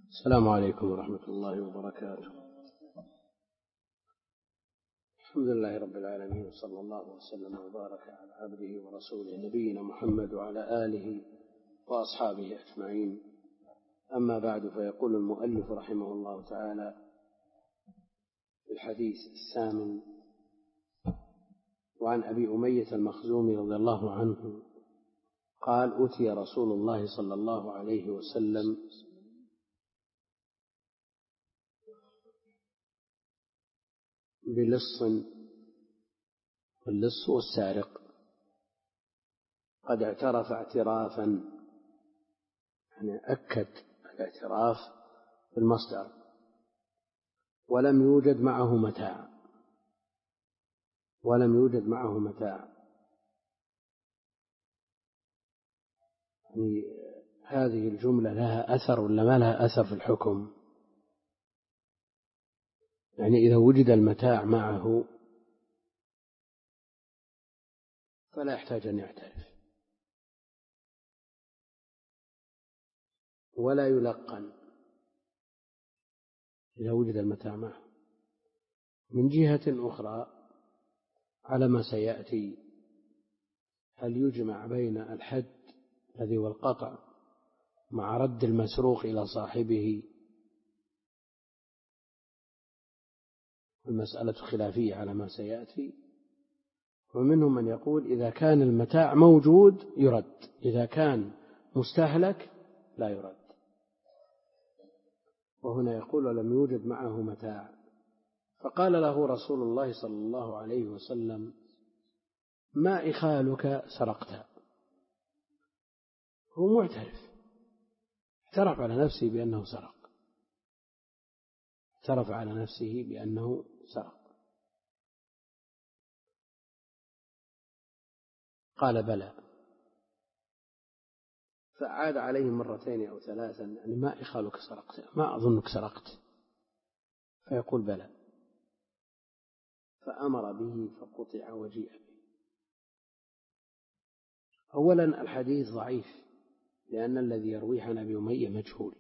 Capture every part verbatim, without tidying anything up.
السلام عليكم ورحمة الله وبركاته. الحمد لله رب العالمين، وصلى الله وسلم وبارك على عبده ورسوله نبينا محمد وعلى آله وأصحابه أجمعين. أما بعد، فيقول المؤلف رحمه الله تعالى في الحديث الثامن: وعن أبي أمية المخزومي رضي الله عنه قال: أتي رسول الله صلى الله عليه وسلم بلص، واللص والسارق، قد اعترف اعترافا، يعني أكد الاعتراف بالمصدر، ولم يوجد معه متاع ولم يوجد معه متاع يعني هذه الجملة لها أثر ولا ما لها أثر في الحكم؟ يعني إذا وجد المتاع معه فلا يحتاج أن يعترف ولا يلقن إذا وجد المتاع معه. من جهة أخرى، على ما سيأتي، هل يجمع بين الحد الذي هو القطع مع رد المسروق إلى صاحبه؟ المسألة خلافية على ما سيأتي. ومنهم من يقول إذا كان المتاع موجود يرد، إذا كان مستهلك لا يرد. وهنا يقول: ولم يوجد معه متاع. فقال له رسول الله صلى الله عليه وسلم: ما إخالك سرقت؟ هو معترف، اعترف على نفسه بأنه سرق اعترف على نفسه بأنه سرق قال: بلى. فعاد عليه مرتين أو ثلاثا: يعني ما إخالك سرقت؟ ما أظنك سرقت. فيقول: بلى. فأمر به فقطع وجيء به. أولا، الحديث ضعيف، لأن الذي يرويه عن أبي أمية مجهول،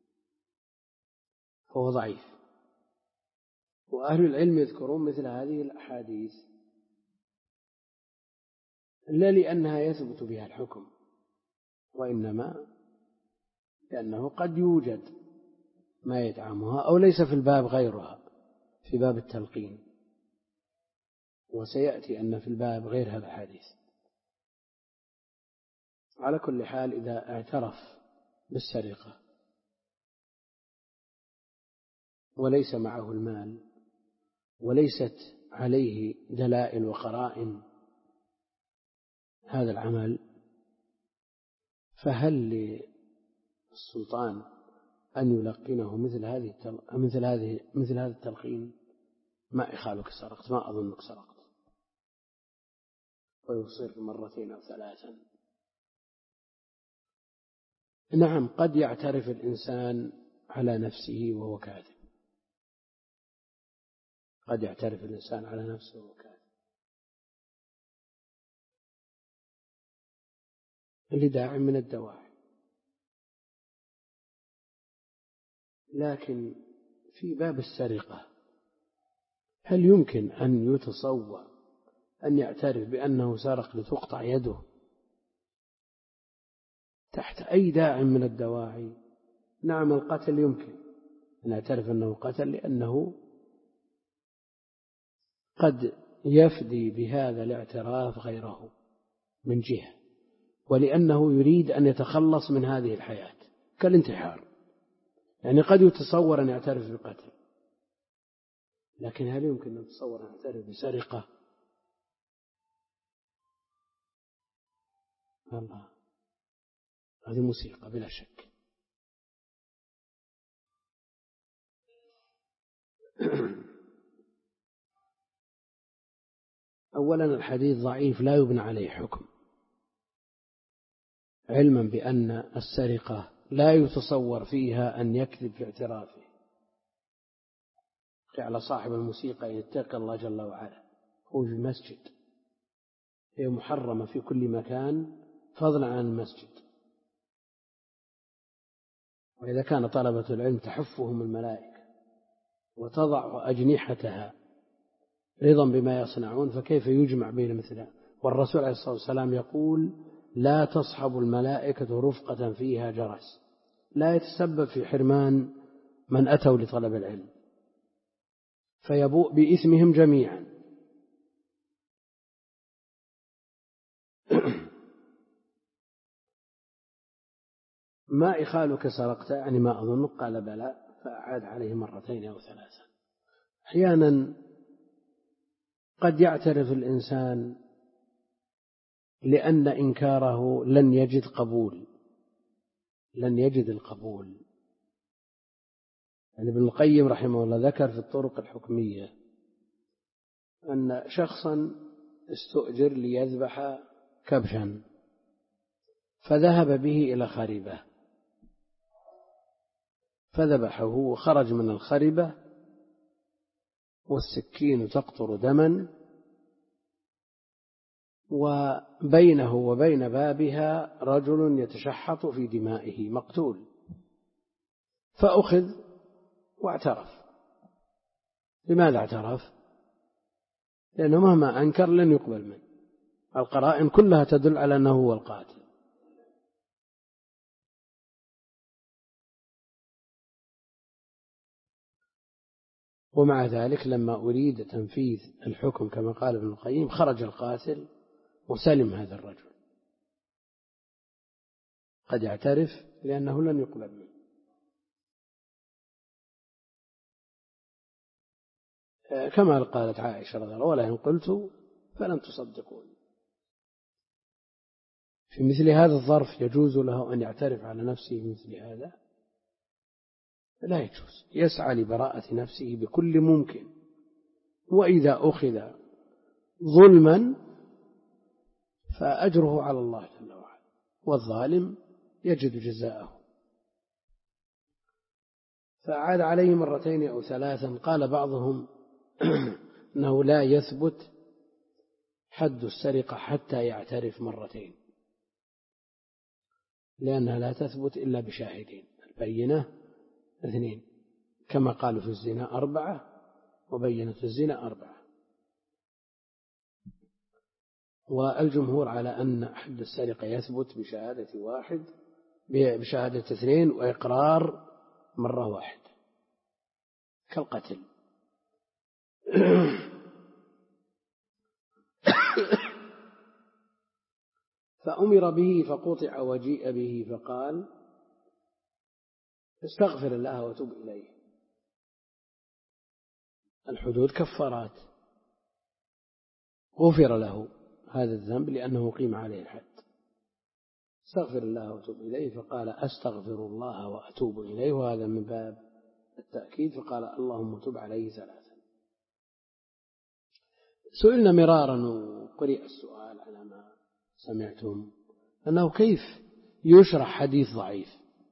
فهو ضعيف. وأهل العلم يذكرون مثل هذه الأحاديث لا لأنها يثبت بها الحكم، وإنما لأنه قد يوجد ما يدعمها، أو ليس في الباب غيرها، في باب التلقين، وسيأتي أن في الباب غير هذا الحديث. على كل حال، إذا اعترف بالسرقة وليس معه المال وليست عليه دلائل وقرائن هذا العمل، فهل للسلطان أن يلقنه مثل هذه مثل هذه مثل هذا التلقين؟ ما إخالك سرقت؟ ما أظنك سرقت. ويصير مرتين أو ثلاثا. نعم، قد يعترف الإنسان على نفسه وهو كاذب قد يعترف الإنسان على نفسه وهو كاذب لداع من الدواعي. لكن في باب السرقة، هل يمكن أن يتصور أن يعترف بأنه سرق لتقطع يده تحت أي داع من الدواعي؟ نعم، القتل يمكن أن يعترف أنه قتل، لأنه قد يفدي بهذا الاعتراف غيره من جهة، ولأنه يريد أن يتخلص من هذه الحياة كالانتحار. يعني قد يتصور أن يعترف بالقتل، لكن هل يمكن أن يتصور أن يعترف بسرقة؟ الله، هذه موسيقى بلا شك. أولا، الحديث ضعيف لا يبنى عليه حكم، علما بأن السرقة لا يتصور فيها أن يكذب في اعترافه. جعل صاحب الموسيقى يتقي الله جل وعلا، هو في المسجد، هي محرمة في كل مكان فضلا عن المسجد. وإذا كان طلبة العلم تحفهم الملائكة وتضع أجنحتها رضا بما يصنعون، فكيف يجمع بين مثلها؟ والرسول عليه الصلاة والسلام يقول: لا تصحب الملائكة رفقة فيها جرس، لا يتسبب في حرمان من أتوا لطلب العلم فيبوء بإثمهم جميعا. ما إخالك سرقت؟ يعني ما أظنك. قال: بلى. فأعاد عليه مرتين أو ثلاثة. أحيانا قد يعترف الإنسان لأن إنكاره لن يجد قبول لن يجد القبول. يعني ابن القيم رحمه الله ذكر في الطرق الحكمية أن شخصا استؤجر ليذبح كبشا، فذهب به إلى خربة فذبحه وخرج من الخربة والسكين تقطر دما، وبينه وبين بابها رجل يتشحط في دمائه مقتول، فأخذ واعترف. لماذا اعترف؟ لأنه مهما أنكر لن يقبل منه، القرائن كلها تدل على أنه هو القاتل. ومع ذلك لما أريد تنفيذ الحكم كما قال ابن القيم خرج القاتل وسلم هذا الرجل، قد يعترف لأنه لن يقبل منه. كما قالت عائشة رضي الله عنها: ولا إن قلت فلم تصدقون. في مثل هذا الظرف يجوز له أن يعترف على نفسه مثل هذا؟ لا يجوز، يسعى لبراءة نفسه بكل ممكن، وإذا أخذ ظلما فأجره على الله جل وعلا، والظالم يجد جزاءه. فعاد عليه مرتين أو ثلاثا. قال بعضهم أنه لا يثبت حد السرقة حتى يعترف مرتين، لأنها لا تثبت إلا بشاهدين، البينة اثنين، كما قالوا في الزنا أربعة وبينة الزنا أربعة. والجمهور على أن حد السرقة يثبت بشهادة واحد بشهادة اثنين وإقرار مرة واحدة كالقتل. فأمر به فقطع وجيء به فقال: استغفر الله وتب إليه. الحدود كفارات، غفر له هذا الذنب لأنه قيم عليه الحد. استغفر الله وتب إليه، فقال: أستغفر الله وأتوب إليه، وهذا من باب التأكيد، فقال: اللهم تب عليه ثلاثا. سئلنا مرارا وقرئ السؤال على ما سمعتم أنه كيف يشرح حديث ضعيف.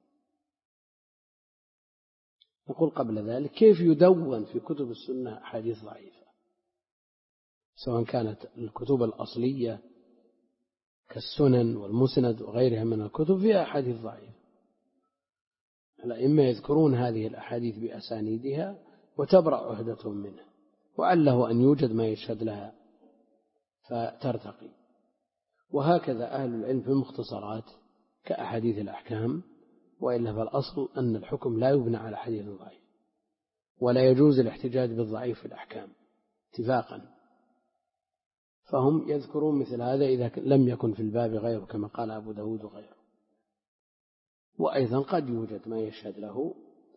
نقول قبل ذلك: كيف يدون في كتب السنة أحاديث ضعيفة، سواء كانت الكتب الأصلية كالسنن والمسند وغيرها من الكتب فيها أحاديث ضعيفة. الأئمة يذكرون هذه الأحاديث بأسانيدها وتبرأ عهدتهم منها، وعله أن يوجد ما يشهد لها فترتقي. وهكذا أهل العلم في المختصرات كأحاديث الأحكام، وإلا فالأصل أن الحكم لا يبنى على حديث ضعيف، ولا يجوز الاحتجاج بالضعيف في الأحكام اتفاقا. فهم يذكرون مثل هذا إذا لم يكن في الباب غيره، كما قال أبو داود وغيره. وأيضا قد يوجد ما يشهد له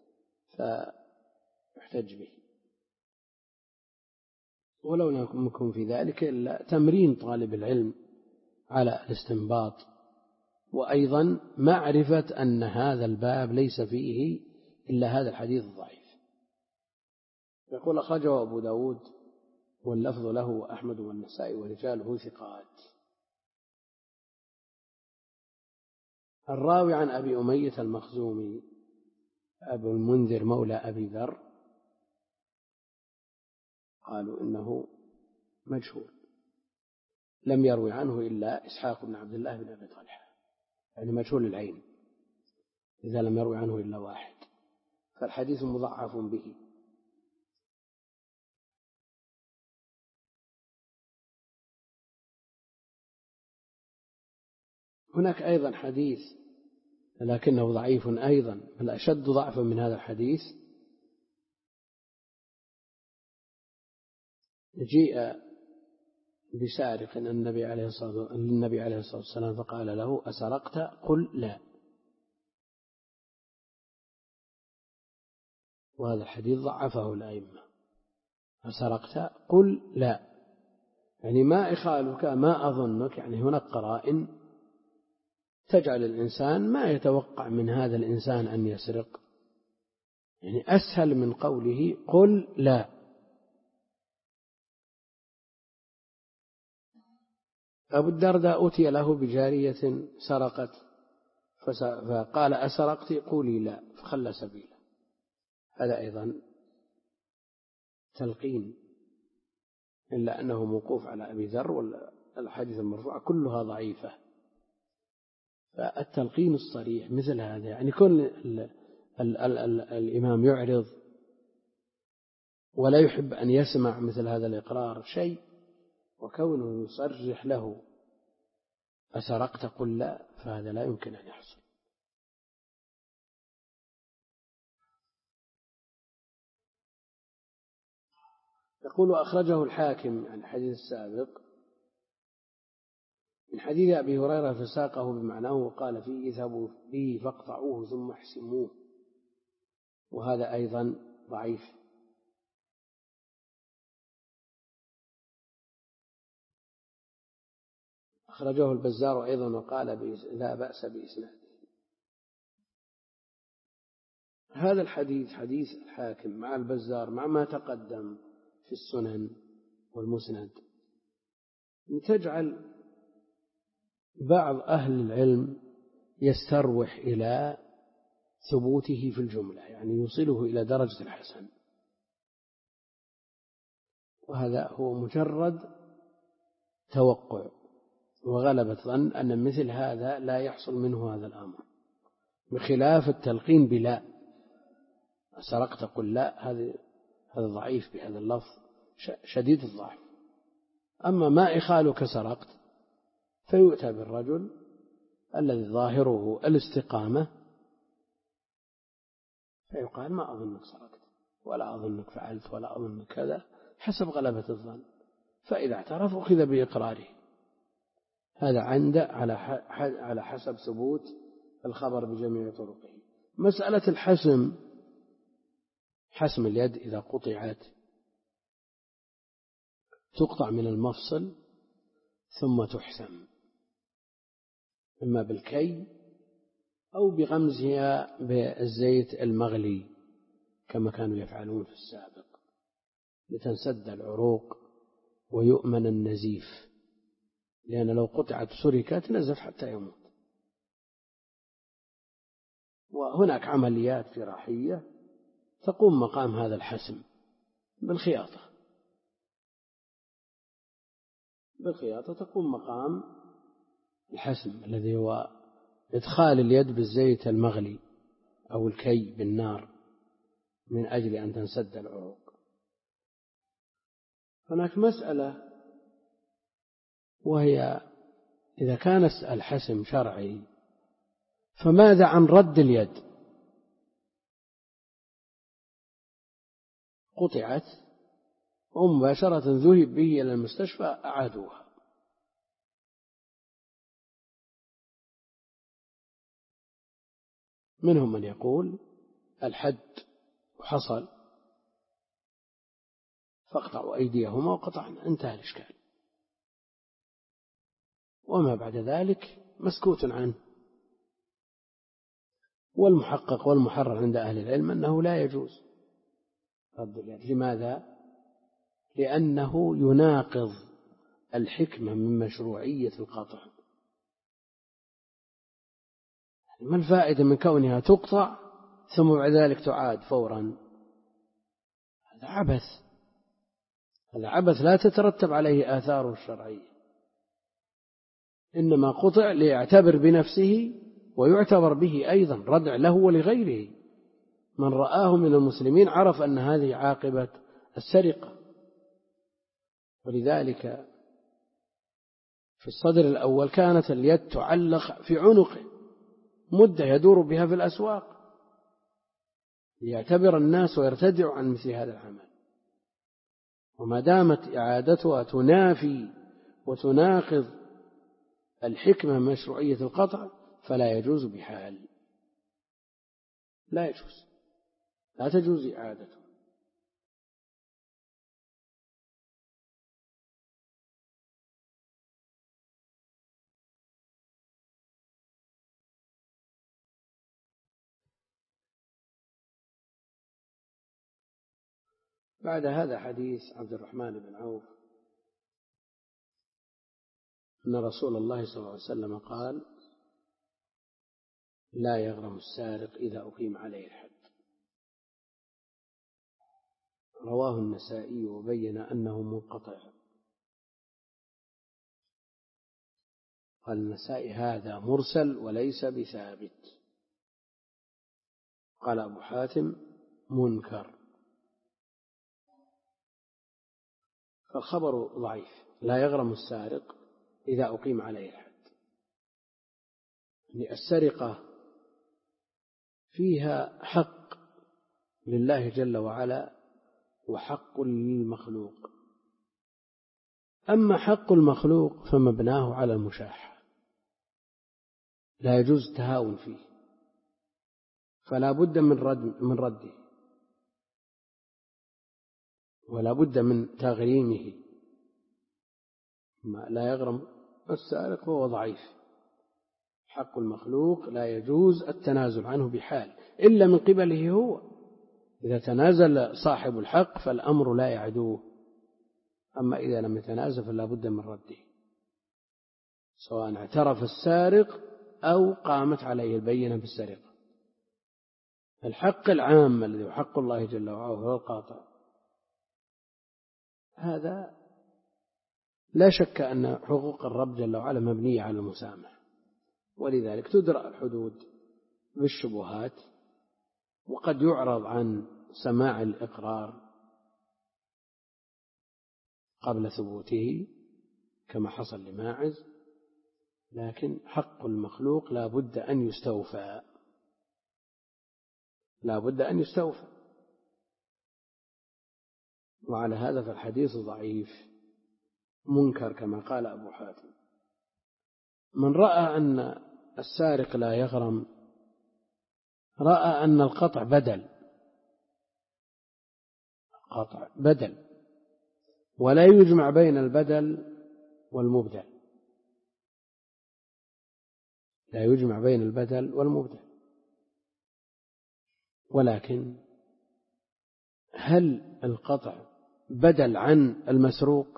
فيحتج به، ولو لم يكن في ذلك إلا تمرين طالب العلم على الاستنباط، وأيضا معرفة أن هذا الباب ليس فيه إلا هذا الحديث الضعيف. يقول: أخرجه أبو داود واللفظ له وأحمد والنسائي ورجاله ثقات. الراوي عن أبي أمية المخزومي أبو المنذر مولى أبي ذر قالوا إنه مجهول، لم يروي عنه إلا إسحاق بن عبد الله بن أبي طلحة، يعني مجهول العين، إذا لم يروي عنه إلا واحد، فالحديث مضعف به. هناك أيضا حديث لكنه ضعيف أيضا، بل أشد ضعفا من هذا الحديث. جيء بسارق النبي عليه الصلاة النبي عليه الصلاة والسلام فقال له: أسرقت؟ قل لا. وهذا الحديث ضعفه الأئمة. أسرقت؟ قل لا، يعني ما إخالك، ما أظنك، يعني هناك قرائن تجعل الإنسان ما يتوقع من هذا الإنسان أن يسرق، يعني أسهل من قوله قل لا. أبو الدرداء أتي له بجارية سرقت فقال: أسرقت؟ قولي لا، فخلى سبيله. هذا أيضا تلقين، إلا أنه موقوف على أبي ذر، والحديث المرفوع كلها ضعيفة. فالتلقين الصريح مثل هذا، يعني كل ال ال ال ال الإمام يعرض ولا يحب أن يسمع مثل هذا الإقرار شيء، وكونه يصرح له: أسرقت؟ قل لا، فهذا لا يمكن أن يحصل. يقول: أخرجه الحاكم عن الحديث السابق من حديث أبي هريرة فساقه بمعناه وقال فيه: اذهبوا به فاقطعوه ثم احسموه، وهذا أيضا ضعيف. أخرجه البزار أيضا وقال لا بأس بإسناده. هذا الحديث حديث الحاكم مع البزار مع ما تقدم في السنن والمسند تجعل بعض أهل العلم يستروح إلى ثبوته في الجملة، يعني يوصله إلى درجة الحسن، وهذا هو مجرد توقع وغلبة ظن أن مثل هذا لا يحصل منه هذا الأمر، بخلاف التلقين بلا. سرقت قل لا، هذا هذا ضعيف بهذا اللفظ شديد الضعف. أما ما إخالك سرقت فيؤتى بالرجل الذي ظاهره الاستقامة فيقال: ما أظنك سرقت، ولا أظنك فعلت، ولا أظنك كذا، حسب غلبة الظن. فإذا اعترف أخذ بإقراره. هذا عنده على حسب ثبوت الخبر بجميع طرقه. مسألة الحسم، حسم اليد إذا قطعت تقطع من المفصل ثم تحسم، إما بالكي أو بغمزها بالزيت المغلي كما كانوا يفعلون في السابق لتنسد العروق ويؤمن النزيف، لأن لو قطعت سركت نزف حتى يموت. وهناك عمليات جراحية تقوم مقام هذا الحسم بالخياطة، بالخياطة تقوم مقام الحسم الذي هو إدخال اليد بالزيت المغلي أو الكي بالنار من أجل أن تنسد العروق. هناك مسألة، وهي إذا كان الحسم شرعي فماذا عن رد اليد؟ قطعت ومباشرة ذهب به إلى المستشفى أعادوها. منهم من يقول الحد وحصل فاقطعوا أيديهما وقطعنا، انتهى الإشكال، وما بعد ذلك مسكوت عنه. والمحقق والمحرر عند أهل العلم أنه لا يجوز رد اليد. لماذا؟ لأنه يناقض الحكمة من مشروعية القطع. ما الفائدة من كونها تقطع ثم بعد ذلك تعاد فورا؟ هذا عبث، هذا عبث لا تترتب عليه آثاره الشرعية. إنما قطع ليعتبر بنفسه ويعتبر به أيضا ردع له ولغيره. من رآه من المسلمين عرف أن هذه عاقبة السرقة. ولذلك في الصدر الأول كانت اليد تعلق في عنقه مدة يدور بها في الأسواق ليعتبر الناس ويرتدعوا عن مثل هذا العمل. وما دامت إعادتها تنافي وتناقض الحكمة من مشروعية القطع فلا يجوز بحال، لا يجوز، لا تجوز إعادته. بعد هذا حديث عبد الرحمن بن عوف أن رسول الله صلى الله عليه وسلم قال: لا يغرم السارق إذا أقيم عليه الحد. رواه النسائي وبين أنه منقطع. قال النسائي: هذا مرسل وليس بثابت. قال أبو حاتم: منكر. فالخبر ضعيف. لا يغرم السارق إذا أقيم عليه الحد. يعني السرقة فيها حق لله جل وعلا وحق للمخلوق. أما حق المخلوق فمبناه على المشاحة، لا يجوز التهاون فيه، فلا بد من رد من رده ولا بد من تغريمه. ما لا يغرم السارق وهو ضعيف. حق المخلوق لا يجوز التنازل عنه بحال إلا من قبله هو. إذا تنازل صاحب الحق فالأمر لا يعدوه، أما إذا لم يتنازل فلا بد من رده، سواء اعترف السارق أو قامت عليه البينة بالسرقة. الحق العام الذي هو حق الله جل وعلا وهو القاطع، هذا لا شك أن حقوق الرب جل وعلا مبنية على المسامح، ولذلك تدرأ الحدود بالشبهات، وقد يعرض عن سماع الإقرار قبل ثبوته كما حصل لماعز، لكن حق المخلوق لا بد أن يستوفى، لا بد أن يستوفى. وعلى هذا فالحديث ضعيف منكر كما قال أبو حاتم. من رأى أن السارق لا يغرم رأى أن القطع بدل، قطع بدل، ولا يجمع بين البدل والمبدل، لا يجمع بين البدل والمبدل. ولكن هل القطع بدل عن المسروق؟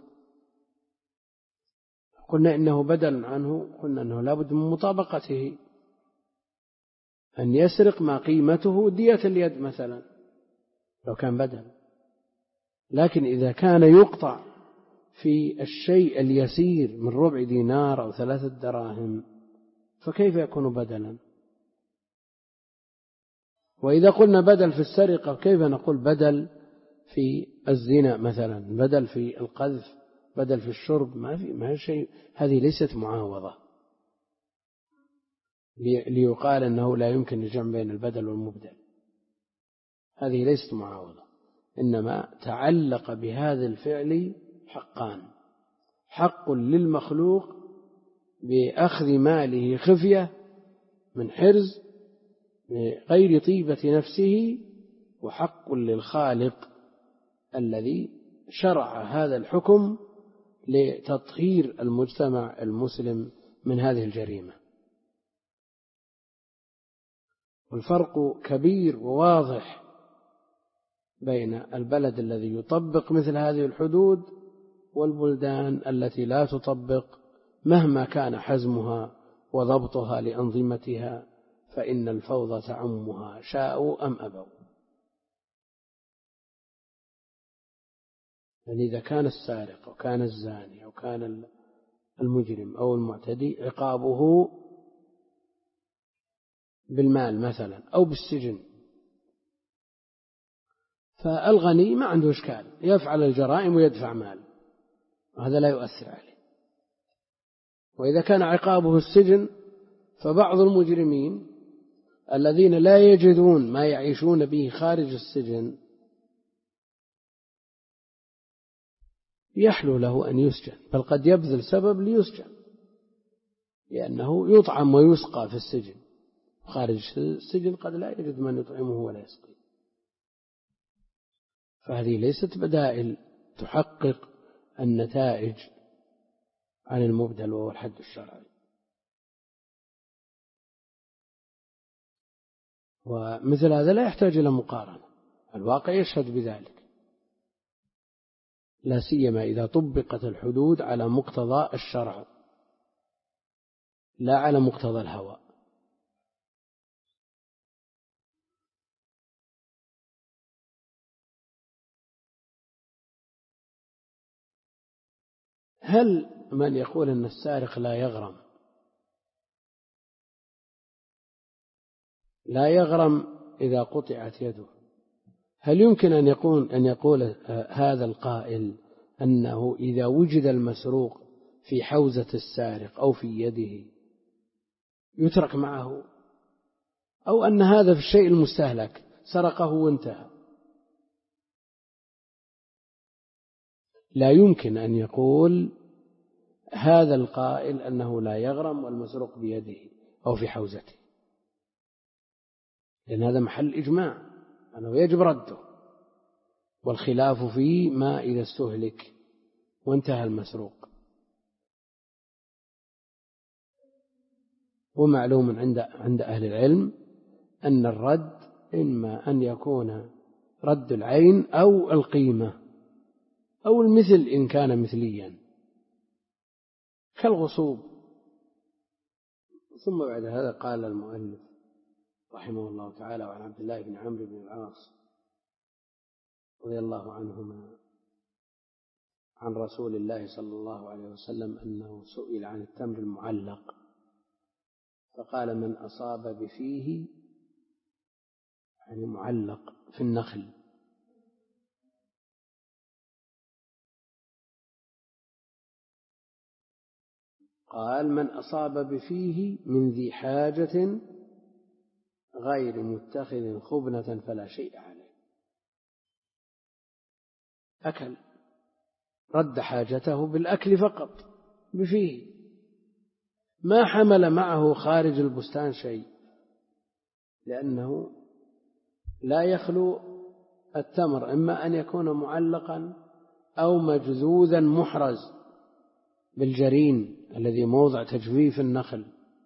قلنا إنه بدل عنه، قلنا إنه لا بد من مطابقته، أن يسرق ما قيمته دية اليد مثلا لو كان بدل. لكن إذا كان يقطع في الشيء اليسير من ربع دينار أو ثلاثة دراهم فكيف يكون بدلا؟ وإذا قلنا بدل في السرقة كيف نقول بدل في الزنا مثلا، بدل في القذف، بدل في الشرب؟ ما في ما شيء. هذه ليست معاوضة ليقال أنه لا يمكن الجمع بين البدل والمبدل، هذه ليست معاوضة. إنما تعلق بهذا الفعل حقان: حق للمخلوق بأخذ ماله خفية من حرز غير طيبة نفسه، وحق للخالق الذي شرع هذا الحكم لتطهير المجتمع المسلم من هذه الجريمة. والفرق كبير وواضح بين البلد الذي يطبق مثل هذه الحدود والبلدان التي لا تطبق مهما كان حزمها وضبطها لأنظمتها، فإن الفوضى تعمها شاءوا أم أبوا. يعني إذا كان السارق وكان الزاني أو كان المجرم أو المعتدي عقابه بالمال مثلا أو بالسجن، فالغني ما عنده إشكال يفعل الجرائم ويدفع مال، هذا لا يؤثر عليه. وإذا كان عقابه السجن فبعض المجرمين الذين لا يجدون ما يعيشون به خارج السجن يحلو له أن يسجن، بل قد يبذل سبب ليسجن، لأنه يطعم ويسقى في السجن، خارج السجن قد لا يجد من يطعمه ولا يسقيه. فهذه ليست بدائل تحقق النتائج عن المبدل وهو الحد الشرعي. ومثل هذا لا يحتاج إلى مقارنة، الواقع يشهد بذلك، لا سيما إذا طبقت الحدود على مقتضى الشرع لا على مقتضى الهوى. هل من يقول أن السارق لا يغرم لا يغرم إذا قطعت يده، هل يمكن أن يقول أن يقول هذا القائل أنه إذا وجد المسروق في حوزة السارق أو في يده يترك معه، أو أن هذا في الشيء المستهلك سرقه وانتهى؟ لا يمكن أن يقول هذا القائل أنه لا يغرم والمسروق بيده أو في حوزته، لأن هذا محل إجماع أنه يجب رده، والخلاف فيه ما إذا استهلك وانتهى المسروق. ومعلوم عند عند أهل العلم أن الرد إما أن يكون رد العين أو القيمة أو المثل إن كان مثليا كالغصوب. ثم بعد هذا قال المؤلف رحمه الله تعالى: وعن عبد الله بن عمرو بن العاص رضي الله عنهما عن رسول الله صلى الله عليه وسلم أنه سئل عن التمر المعلق فقال: من أصاب بفيه، يعني معلق في النخل، قال: من أصاب بفيه من ذي حاجة غير متخذ خبنة فلا شيء عليه. أكل، رد حاجته بالأكل فقط بفيه، ما حمل معه خارج البستان شيء، لأنه لا يخلو التمر إما أن يكون معلقا أو مجذوذا محرز بالجرين الذي موضع تجفيف النخل،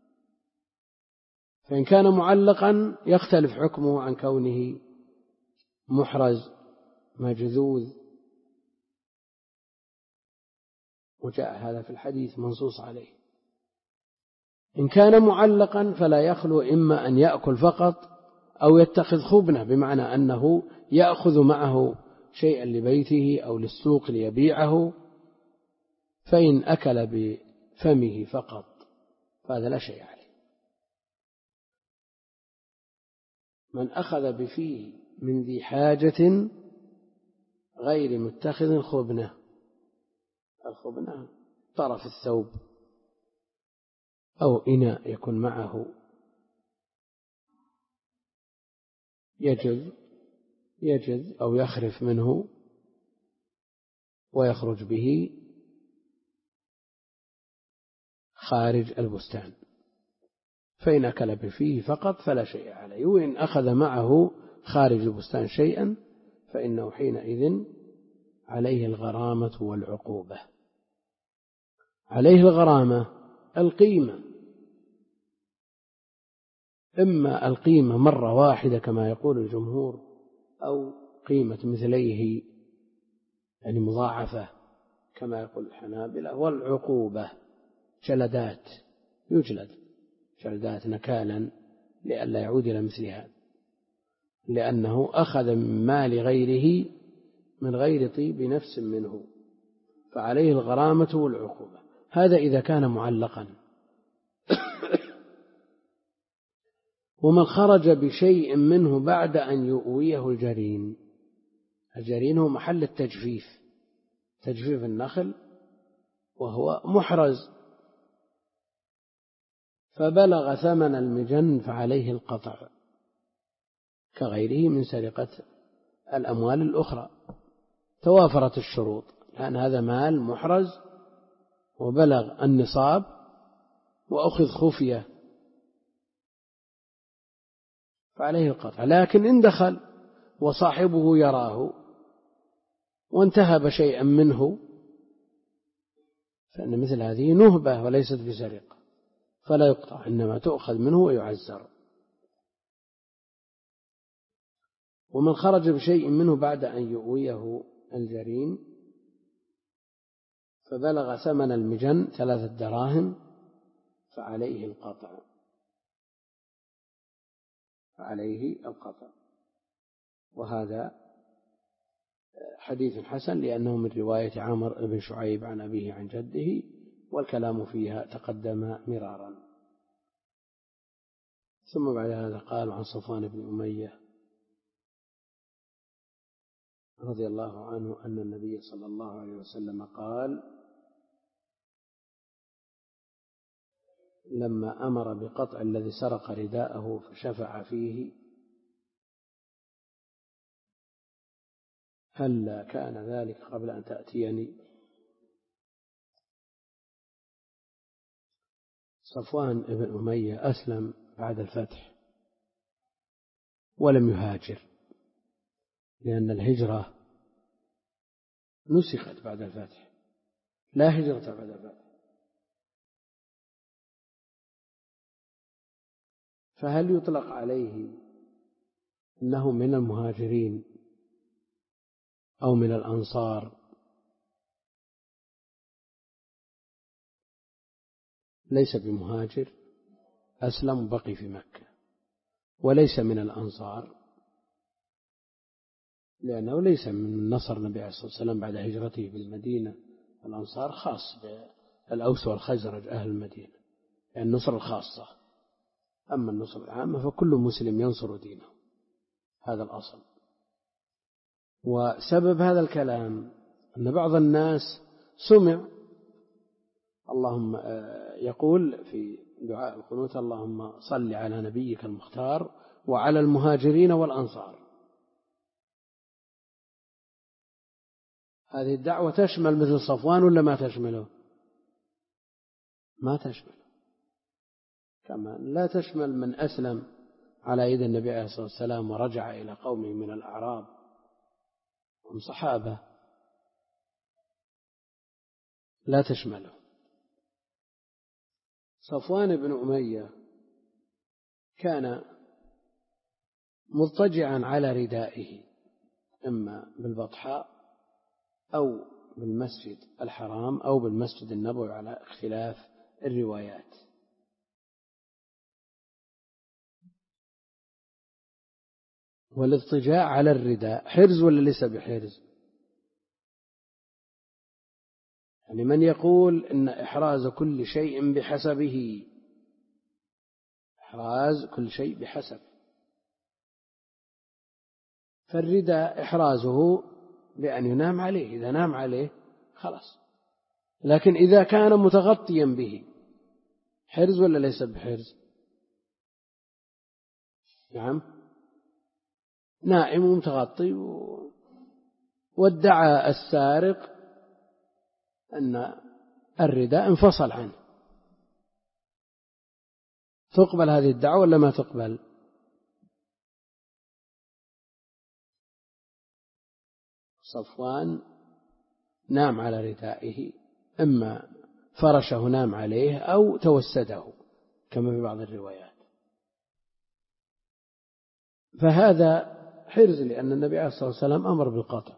فإن كان معلقا يختلف حكمه عن كونه محرز مجذوذ، وجاء هذا في الحديث منصوص عليه. إن كان معلقا فلا يخلو إما أن يأكل فقط أو يتخذ خبنة، بمعنى أنه يأخذ معه شيئا لبيته أو للسوق ليبيعه، فإن أكل بفمه فقط فهذا لا شيء عليه. من أخذ بفيه من ذي حاجة غير متخذ خبنة، الخبنة طرف الثوب أو إناء يكون معه يجذ يجذ أو يخرف منه ويخرج به خارج البستان، فإن أكل بفيه فقط فلا شيء عليه، وإن أخذ معه خارج البستان شيئا فإنه حينئذ عليه الغرامة والعقوبة. عليه الغرامة القيمة، إما القيمة مرة واحدة كما يقول الجمهور، أو قيمة مثليه يعني مضاعفة كما يقول الحنابلة، والعقوبة جلدات، يجلد جلدات نكالا لئلا يعود إلى مثل هذا، لأنه أخذ من مال غيره من غير طيب نفس منه، فعليه الغرامة والعقوبة. هذا إذا كان معلقا. ومن خرج بشيء منه بعد أن يؤويه الجرين. الجرين هو محل التجفيف، تجفيف النخل وهو محرز، فبلغ ثمن المجن فعليه القطع كغيره من سرقة الأموال الأخرى. توافرت الشروط، لأن هذا مال محرز وبلغ النصاب وأخذ خفية فعليه القطع. لكن إن دخل وصاحبه يراه وانتهب شيئا منه فإن مثل هذه نهبة وليست بسرقة، فلا يقطع، إنما تؤخذ منه ويعزر. ومن خرج بشيء منه بعد أن يؤويه الجرين فبلغ ثمن المجن ثلاثة دراهم فعليه القطع، فعليه القطع. وهذا حديث حسن لأنه من رواية عمرو بن شعيب عن أبيه عن جده، والكلام فيها تقدم مرارا. ثم بعد هذا قال عن صفوان بن أمية رضي الله عنه أن النبي صلى الله عليه وسلم قال: لما أمر بقطع الذي سرق رداءه فشفع فيه: هل كان ذلك قبل أن تأتيني؟ صفوان بن أمية أسلم بعد الفتح ولم يهاجر، لأن الهجرة نسخت بعد الفتح، لا هجرة بعد الفتح. فهل يطلق عليه أنه من المهاجرين أو من الأنصار؟ ليس بمهاجر، أسلم بقي في مكة، وليس من الأنصار لأنه ليس من نصر النبي عليه الصلاة والسلام بعد هجرته في المدينة. الأنصار خاص بالأوس والخزرج أهل المدينة، يعني النصر الخاصة، أما النصر العامة فكل مسلم ينصر دينه، هذا الأصل. وسبب هذا الكلام أن بعض الناس سمع اللهم يقول في دعاء القنوت: اللهم صل على نبيك المختار وعلى المهاجرين والأنصار. هذه الدعوة تشمل مثل صفوان ولا ما تشمله؟ ما تشمله. كما لا تشمل من أسلم على يد النبي عليه الصلاة والسلام ورجع إلى قومه من الأعراب، هم صحابة، لا تشمله. صفوان بن أمية كان مضطجعا على ردائه، إما بالبطحاء أو بالمسجد الحرام أو بالمسجد النبوي على اختلاف الروايات. والاضطجاع على الرداء حرز ولا ليس بحرز؟ يعني من يقول إن إحراز كل شيء بحسبه، إحراز كل شيء بحسب، فالرداء إحرازه بأن ينام عليه، إذا نام عليه خلاص. لكن إذا كان متغطيا به حرز ولا ليس بحرز؟ نعم، نائم ومتغطي، وادعى السارق أن الرداء انفصل عنه، تقبل هذه الدعوة ولا ما تقبل؟ صفوان نام على ردائه، إما فرشه نام عليه أو توسده كما في بعض الروايات، فهذا حرز لأن النبي عليه الصلاة والسلام أمر بالقطع.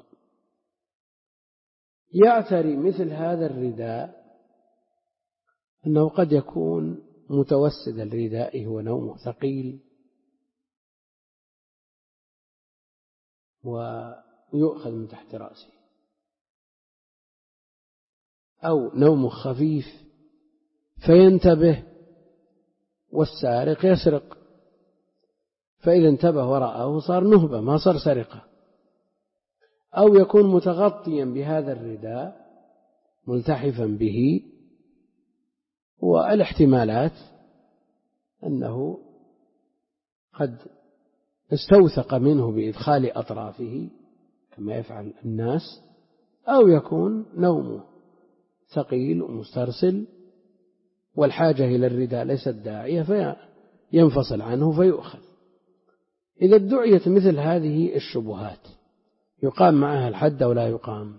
يعتري مثل هذا الرداء أنه قد يكون متوسد الرداء ونومه ثقيل ويؤخذ من تحت رأسه، أو نومه خفيف فينتبه والسارق يسرق، فإذا انتبه ورآه صار نهبة ما صار سرقة. أو يكون متغطيا بهذا الرداء ملتحفا به، والاحتمالات أنه قد استوثق منه بإدخال أطرافه كما يفعل الناس، أو يكون نومه ثقيل ومسترسل والحاجة إلى الرداء ليست داعية فينفصل عنه فيؤخذ. إذا ادعيت مثل هذه الشبهات يقام معها الحد أو لا يقام؟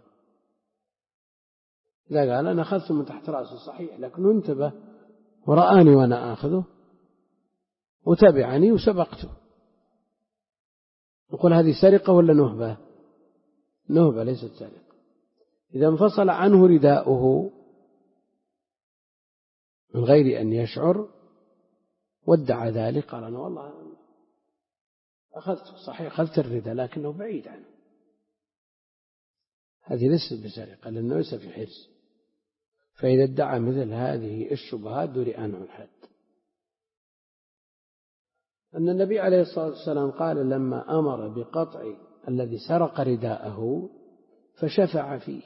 إذا قال أنا أخذته من تحت رأسه صحيح، لكن انتبه ورآني وأنا آخذه وتبعني وسبقته، نقول هذه سرقة ولا نهبة؟ نهبة ليست سرقة. إذا انفصل عنه رداؤه من غير أن يشعر وادعى ذلك، قال أنا والله أخذت صحيح أخذت الرداء لكنه بعيد عنه، هذه ليست بسرقة لأنه ليس في حرز. فإذا ادعى مثل هذه الشبهات درئ عنه الحد. أن النبي عليه الصلاة والسلام قال لما أمر بقطع الذي سرق رداءه فشفع فيه،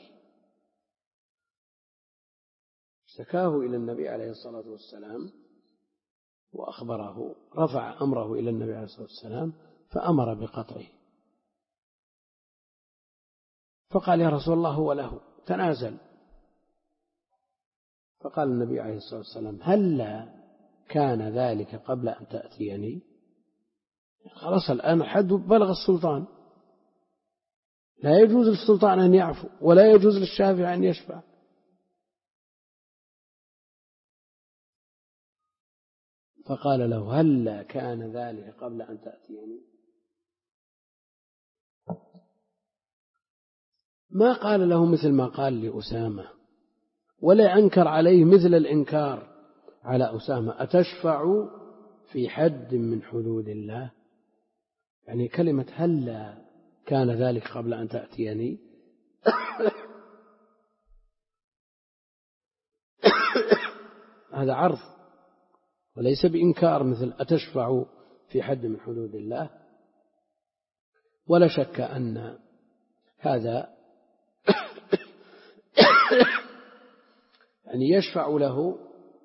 اشتكاه إلى النبي عليه الصلاة والسلام وأخبره، رفع أمره إلى النبي عليه الصلاة والسلام فأمر بقطعه، فقال يا رسول الله هو له، تنازل. فقال النبي عليه الصلاة والسلام هلا كان ذلك قبل أن تأتيني؟ خلاص الآن حد بلغ السلطان، لا يجوز للسلطان أن يعفو ولا يجوز للشافع أن يشفع. فقال له هلا كان ذلك قبل أن تأتيني؟ ما قال له مثل ما قال لأسامة، ولا أنكر عليه مثل الإنكار على أسامة، أتشفع في حد من حدود الله؟ يعني كلمة هلا كان ذلك قبل أن تأتيني هذا عرض وليس بإنكار مثل أتشفع في حد من حدود الله. ولا شك أن هذا يعني يشفع له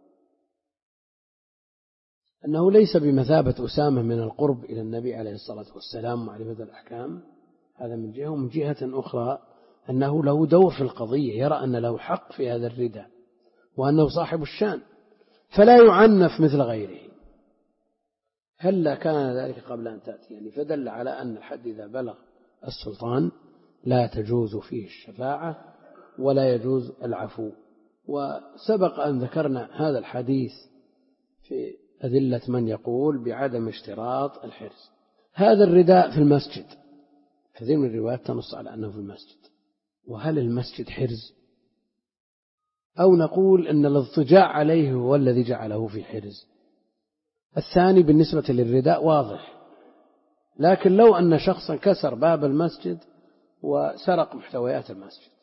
أنه ليس بمثابة أسامة من القرب إلى النبي عليه الصلاة والسلام ومعرفة الأحكام، هذا من جهة. ومن جهة أخرى أنه له دور في القضية، يرى أن له حق في هذا الرداء وأنه صاحب الشان فلا يعنف مثل غيره. هلا كان ذلك قبل أن تأتي يعني، فدل على أن الحد إذا بلغ السلطان لا تجوز فيه الشفاعة ولا يجوز العفو. وسبق أن ذكرنا هذا الحديث في أدلة من يقول بعدم اشتراط الحرز. هذا الرداء في المسجد، كثير من الروايات تنص على أنه في المسجد، وهل المسجد حرز؟ أو نقول أن الاضطجاع عليه هو الذي جعله في حرز؟ الثاني بالنسبة للرداء واضح، لكن لو أن شخصا كسر باب المسجد وسرق محتويات المسجد،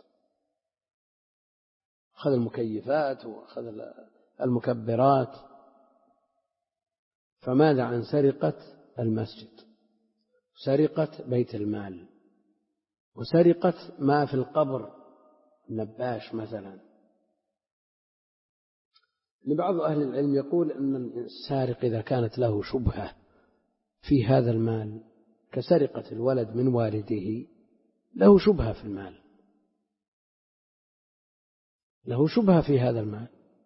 أخذ المكيفات وأخذ المكبرات، فماذا عن سرقة المسجد، سرقة بيت المال، وسرقة ما في القبر النباش مثلا؟ لبعض أهل العلم يقول أن السارق إذا كانت له شبهة في هذا المال كسرقة الولد من والده، له شبهة في المال، له شبهة في هذا المال.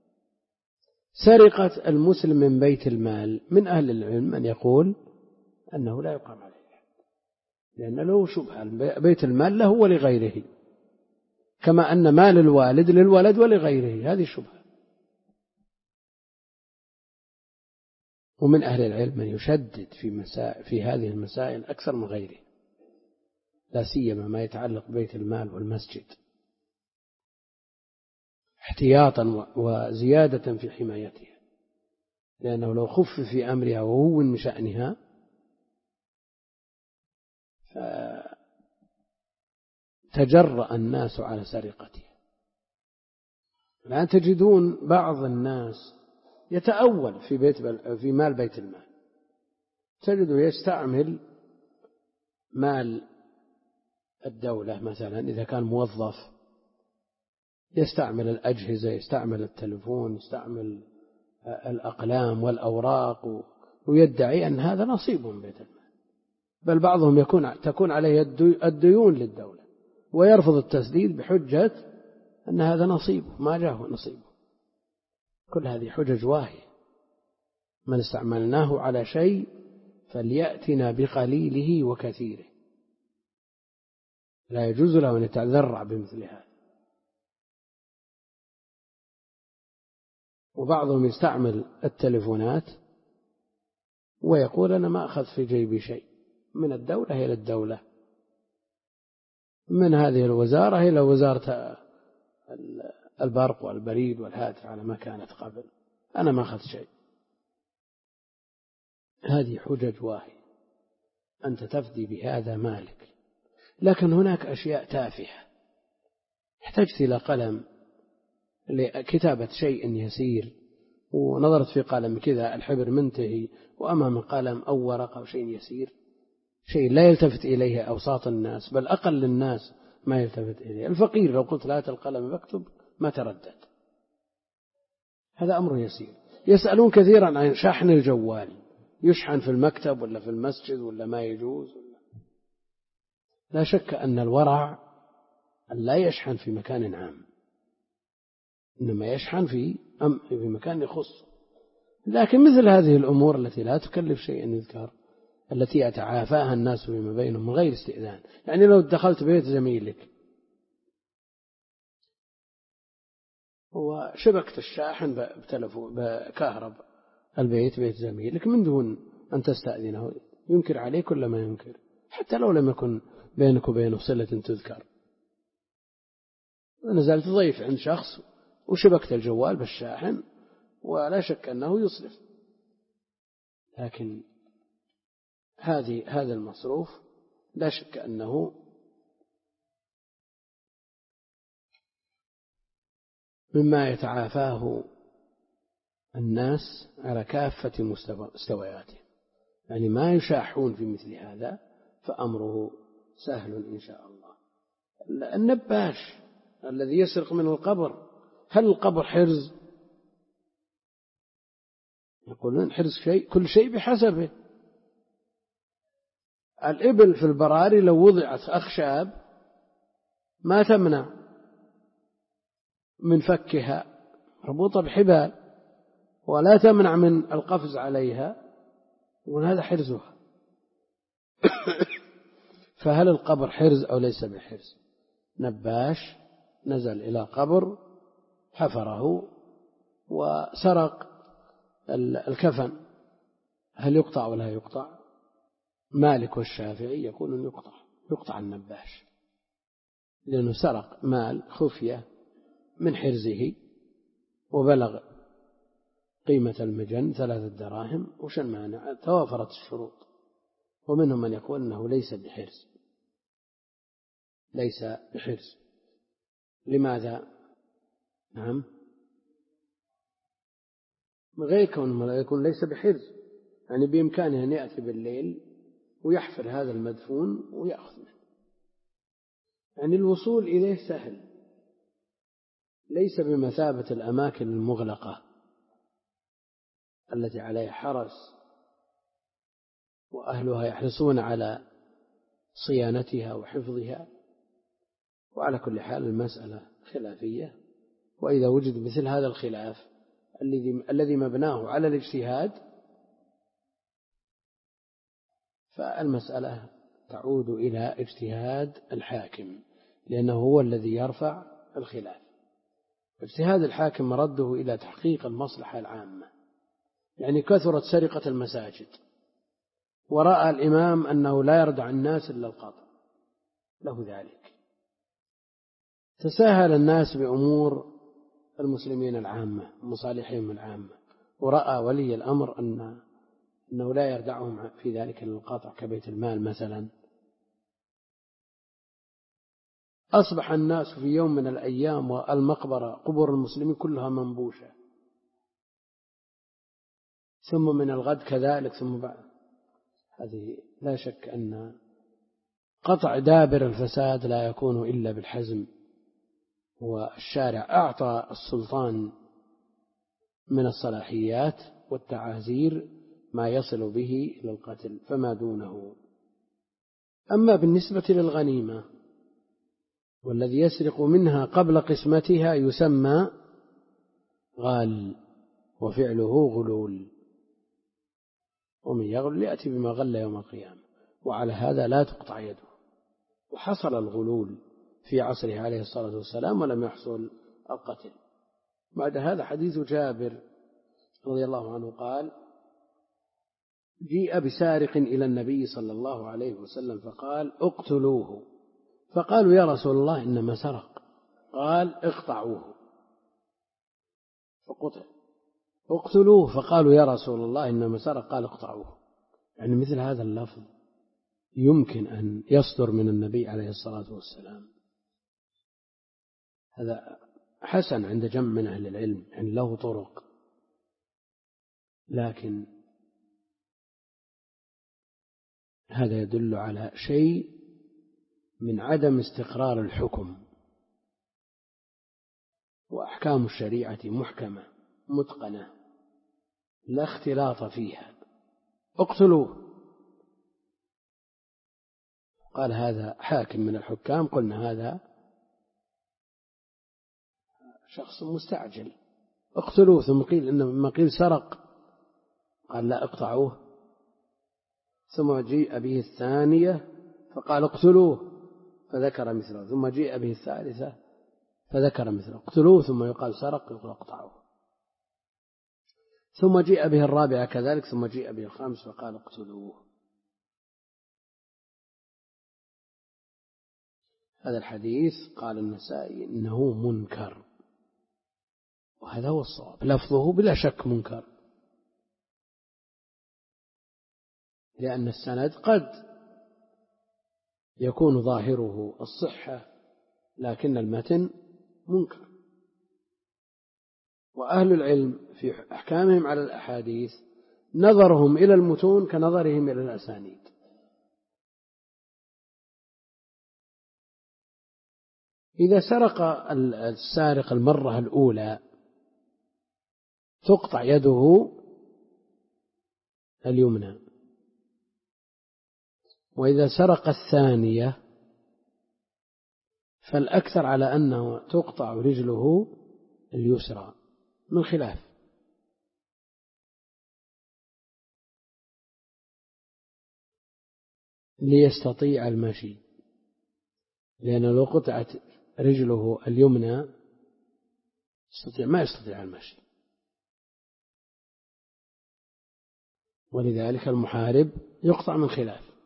سرقة المسلم من بيت المال، من أهل العلم من يقول أنه لا يقام عليه لأن له شبهة، بيت المال له ولغيره، كما أن مال الوالد للولد ولغيره، هذه شبهة. ومن أهل العلم من يشدد في, مسائل في هذه المسائل أكثر من غيره، لا سيما ما يتعلق ببيت المال والمسجد، احتياطا وزيادة في حمايتها، لأنه لو خف في أمرها وهو من شأنها فتجرأ الناس على سرقتها. الآن تجدون بعض الناس يتأول في بيت في مال بيت المال، تجده يستعمل مال الدولة مثلا إذا كان موظف، يستعمل الأجهزة، يستعمل التلفون، يستعمل الأقلام والأوراق، ويدعي أن هذا نصيب من بيت المال. بل بعضهم يكون تكون عليه الديون للدولة ويرفض التسديد بحجة أن هذا نصيبه، ما جاءه نصيبه. كل هذه حجج واهية. من استعملناه على شيء فليأتنا بقليله وكثيره. لا يجوز له أن يتذرع بمثل هذا. وبعضهم يستعمل التلفونات ويقول أنا ما أخذ في جيبي شيء، من الدولة إلى الدولة، من هذه الوزارة إلى وزارة البرق والبريد والهاتف على ما كانت قبل، أنا ما أخذ شيء. هذه حجج واهية، أنت تفدي بهذا مالك. لكن هناك أشياء تافهة، احتجت إلى قلم لكتابة شيء يسير، ونظرت في قلم كذا الحبر منتهي، وأمام قلم أو ورقة أو شيء يسير، شيء لا يلتفت إليه أوساط الناس، بل أقل الناس ما يلتفت إليه. الفقير لو قلت لا القلم فاكتب ما تردد. هذا أمر يسير. يسألون كثيرا عن شحن الجوال، يشحن في المكتب ولا في المسجد ولا ما يجوز ولا. لا شك أن الورع أن لا يشحن في مكان عام، إنما يشحن في في مكان يخص. لكن مثل هذه الأمور التي لا تكلف شيئا يذكر، التي يتعافاها الناس فيما بينهم من غير استئذان، يعني لو دخلت بيت زميلك وشبكت الشاحن بتلفون بكهرب البيت بيت زميلك من دون أن تستأذنه، ينكر عليك كل ما ينكر، حتى لو لم يكن بينك وبينه صلة تذكر. نزلت ضيف عند شخص وشبكت الجوال بالشاحن، ولا شك أنه يصرف، لكن هذه هذا المصروف لا شك أنه مما يتعافاه الناس على كافة مستوياته، يعني ما يشاحون في مثل هذا، فأمره سهل إن شاء الله. النباش الذي يسرق من القبر، هل القبر حرز؟ يقولون حرز شيء، كل شيء بحسبه. الإبل في البراري لو وضعت أخشاب ما تمنع من فكها، مربوطة بحبال، ولا تمنع من القفز عليها، وهذا حرزها. فهل القبر حرز أو ليس بحرز؟ نباش نزل إلى قبر حفره وسرق الكفن، هل يقطع ولا يقطع؟ مالك والشافعي يقولون يقطع، يقطع النباش، لأنه سرق مال خفية من حرزه وبلغ قيمة المجن ثلاثة دراهم، وش المانع؟ توافرت الشروط. ومنهم من يقول أنه ليس بحرز، ليس بحرز. لماذا؟ نعم، غير كونه يكون ليس بحرز، يعني بإمكانه أن يأتي بالليل ويحفر هذا المدفون ويأخذ منه، يعني الوصول إليه سهل، ليس بمثابة الأماكن المغلقة التي عليها حرس وأهلها يحرصون على صيانتها وحفظها. وعلى كل حال المسألة خلافية، وإذا وجد مثل هذا الخلاف الذي الذي مبناه على الاجتهاد، فالمسألة تعود إلى اجتهاد الحاكم، لأنه هو الذي يرفع الخلاف. اجتهاد الحاكم مرده إلى تحقيق المصلحة العامة، يعني كثرت سرقة المساجد، ورأى الإمام أنه لا يردع الناس إلا القطع، له ذلك. تساهل الناس بأمور المسلمين العامة مصالحهم العامة، ورأى ولي الأمر أن أنه لا يردعهم في ذلك القطع كبيت المال مثلا. أصبح الناس في يوم من الأيام والمقبرة قبور المسلمين كلها منبوشة، ثم من الغد كذلك، ثم بعد هذه لا شك أن قطع دابر الفساد لا يكون إلا بالحزم، والشارع أعطى السلطان من الصلاحيات والتعازير ما يصل به إلى القتل فما دونه. أما بالنسبة للغنيمة والذي يسرق منها قبل قسمتها يسمى غال، وفعله غلول، ومن يغل يأتي بما غل يوم القيامة، وعلى هذا لا تقطع يده. وحصل الغلول في عصره عليه الصلاة والسلام ولم يحصل القتل. بعد هذا حديث جابر رضي الله عنه قال: جيء بسارق إلى النبي صلى الله عليه وسلم فقال: اقتلوه. فقالوا: يا رسول الله إنما سرق. قال: اقطعوه. فقتل. اقتلوه. فقالوا: يا رسول الله إنما سرق. قال: اقطعوه. يعني مثل هذا اللفظ يمكن أن يصدر من النبي عليه الصلاة والسلام. هذا حسن عند جمع من أهل العلم، يعني له طرق، لكن هذا يدل على شيء من عدم استقرار الحكم، وأحكام الشريعة محكمة متقنة لا اختلاط فيها. اقتلوه. قال هذا حاكم من الحكام، قلنا هذا شخص مستعجل. اقتلوه. ثم قيل إن ما قيل سرق، قال لا اقطعوه. ثم جيء به الثانية فقال اقتلوه فذكر مثله. ثم جيء به الثالثة فذكر مثله. اقتلوه. ثم يقال سرق يقول اقطعوه. ثم جيء به الرابعة كذلك. ثم جيء به الخامس فقال اقتلوه. هذا الحديث قال النسائي إنه منكر، وهذا هو الصواب. لفظه بلا شك منكر، لأن السند قد يكون ظاهره الصحة لكن المتن منكر. وأهل العلم في أحكامهم على الأحاديث نظرهم إلى المتون كنظرهم إلى الأسانيد. إذا سرق السارق المرة الأولى تقطع يده اليمنى، وإذا سرق الثانية فالأكثر على أنه تقطع رجله اليسرى من خلاف. ليستطيع المشي، لأنه لو قطعت رجله اليمنى يستطيع ما يستطيع المشي، ولذلك المحارب يقطع من خلاف.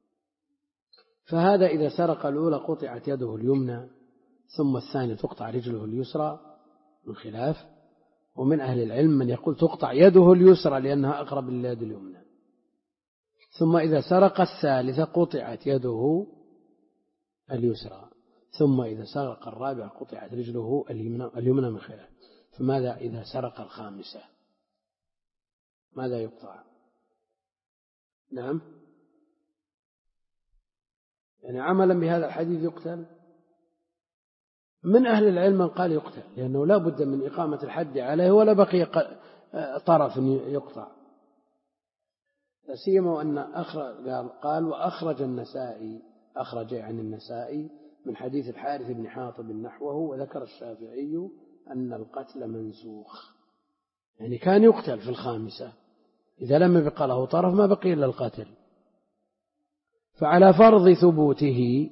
فهذا إذا سرق الأولى قطعت يده اليمنى، ثم الثانية تقطع رجله اليسرى من خلاف. ومن أهل العلم من يقول تقطع يده اليسرى لأنها أقرب لليد اليمنى. ثم إذا سرق الثالثة قطعت يده اليسرى. ثم إذا سرق الرابع قطعت رجله اليمنى من خلاف. فماذا إذا سرق الخامسة؟ ماذا يقطع؟ نعم، يعني عملا بهذا الحديث يقتل. من أهل العلم من قال يقتل، لأنه لا بد من إقامة الحد عليه ولا بقي طرف يقطع، لا سيما أن أخرج قال وأخرج النسائي أخرج عن النسائي من حديث الحارث بن حاطب نحوه. وذكر الشافعي أن القتل منسوخ، يعني كان يقتل في الخامسة، إذا لم يبقى له طرف ما بقي إلا القتل. فعلى فرض ثبوته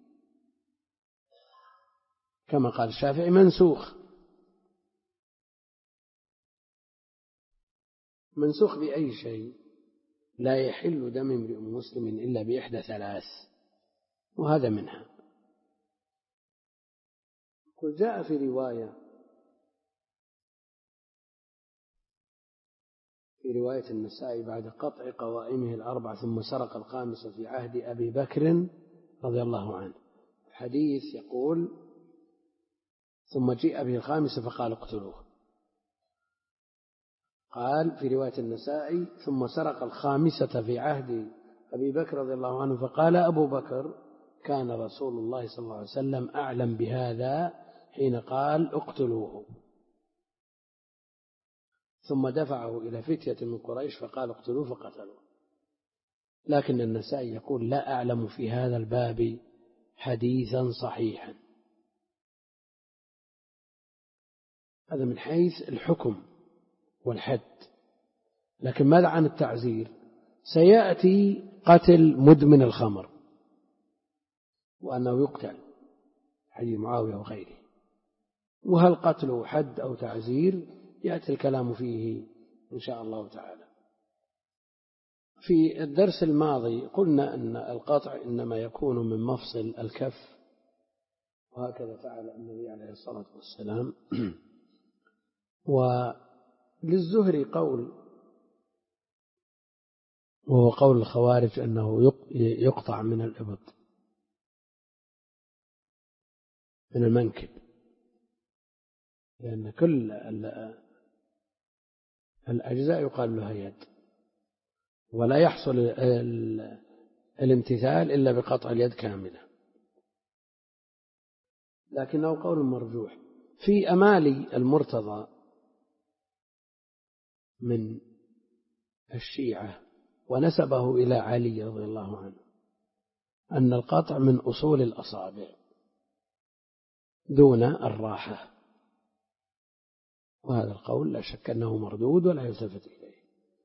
كما قال الشافعي منسوخ. منسوخ بأي شيء؟ لا يحل دم امرئ مسلم إلا بإحدى ثلاث، وهذا منها. قل جاء في رواية في رواية النسائي بعد قطع قوائمه الأربع ثم سرق الخامسة في عهد أبي بكر رضي الله عنه. الحديث يقول ثم جيء به الخامسة فقال اقتلوه. قال في رواية النسائي ثم سرق الخامسة في عهد أبي بكر رضي الله عنه، فقال أبو بكر: كان رسول الله صلى الله عليه وسلم أعلم بهذا حين قال: اقتلوه. ثم دفعه إلى فتية من قريش فقال: اقتلوه، فقتلوه. لكن النسائي يقول: لا أعلم في هذا الباب حديثا صحيحا. هذا من حيث الحكم والحد. لكن ماذا عن التعزير؟ سيأتي قتل مدمن الخمر وأنه يقتل، حديث معاوية وغيره. وهل قتله حد أو تعزير؟ يأتي الكلام فيه إن شاء الله تعالى. في الدرس الماضي قلنا أن القطع إنما يكون من مفصل الكف، وهكذا فعل النبي عليه الصلاة والسلام. وللزهري قول، وهو قول الخوارج، أنه يقطع من الإبط، من المنكب، لأن كل الأجزاء يقال لها يد، ولا يحصل الامتثال إلا بقطع اليد كاملة. لكنه قول مرجوح. في أمالي المرتضى من الشيعة ونسبه إلى علي رضي الله عنه أن القطع من أصول الأصابع دون الراحة، وهذا القول لا شك أنه مردود ولا يلتفت إليه.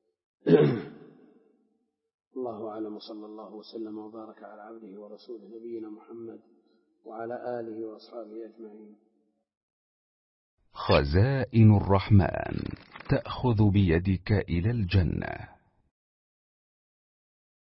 الله أعلم، صلى الله وسلم وبارك على عبده ورسوله نبينا محمد وعلى آله وأصحابه أجمعين. خزائن الرحمن تأخذ بيدك إلى الجنة.